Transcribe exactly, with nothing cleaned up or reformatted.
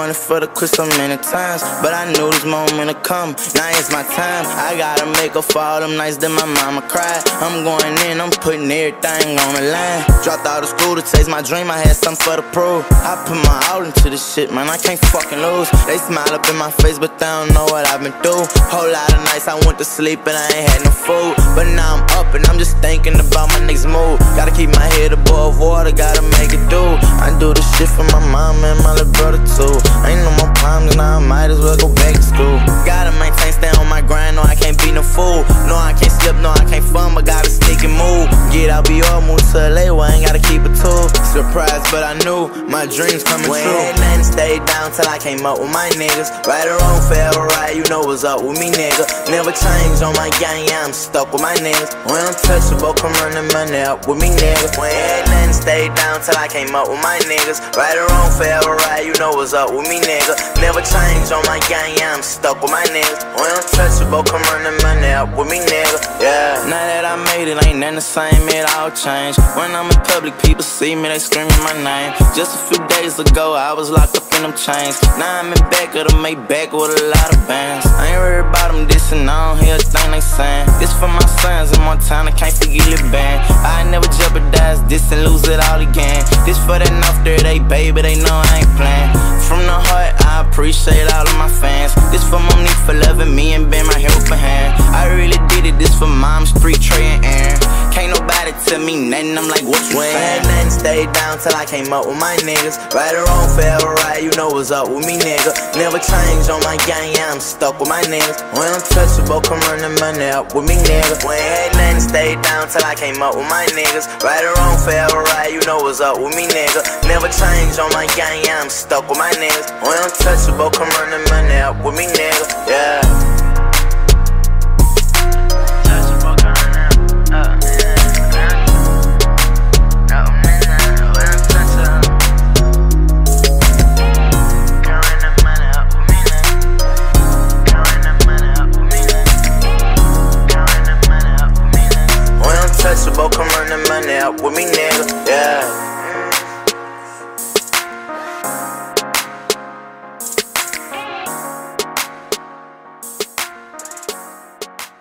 running for the quit so many times, but I knew this moment would come. Now it's my time. I gotta make up for all them nights that my mama cried. I'm going in, I'm putting everything on the line. Dropped out of school to chase my dream, I had something for the prove. I put my all into this shit, man, I can't fucking lose. They smile up in my face, but they don't know what I've been through. Whole lot of nights I went to sleep and I ain't had no food, but now I'm up and I'm just thinking about my next move. Gotta keep my head above water, gotta make it do. I do this shit for my mom and my little brother too. Ain't no more problems, now I might as well go back to school. Gotta maintain, stay on my grind, no I can't be no fool. No I can't slip, no I can't fun, but gotta stick and move. Get out, be all move to L A, where I ain't gotta keep a tool. Surprised, but I knew my dreams coming when true. When nothing stayed down till I came up with my niggas. Right or wrong, fair or right, you know what's up with me, nigga. Never change on my gang, yeah, I'm stuck with my niggas. When I'm touchable, come running money up with me, nigga. When nothing stayed down till I came up with my niggas. Right or wrong, fair or right, you know what's up with me, nigga. Never change on my gang, yeah, I'm stuck with my niggas. When I'm touchable, come running money up with me, nigga. Yeah. Now that I made it, ain't nothing the same, it all changed. When I'm in public, people see me, they screaming my name. Just a few days ago, I was locked up in them chains. Now I'm in back of the Maybach with a lot of bands. I ain't worried about them dissing, I don't hear a thing they saying. This for my sons in Montana, can't forget it, band. I never jeopardize this and lose it all again. This for that North there, they baby, they know I ain't playing. From the heart, I appreciate all of my fans. This for mommy for loving me and being my helping hand. I really did it, this for mom, street, Trey, and Aaron. Can't nobody tell me nothing, I'm like, what you saying? Nothing stayed down till I came up with my niggas. Right or wrong, fair or right, you know what's up with me, nigga. Never change on my gang, yeah, I'm stuck with my niggas. When I'm touchable, come running money up with me, nigga. When nothing stayed down till I came up with my niggas. Right or wrong, fair or right, you know what's up with me, nigga. Never change on my gang, yeah, I'm stuck with my niggas. When I'm touchable, come running money up with me, nigga. Yeah.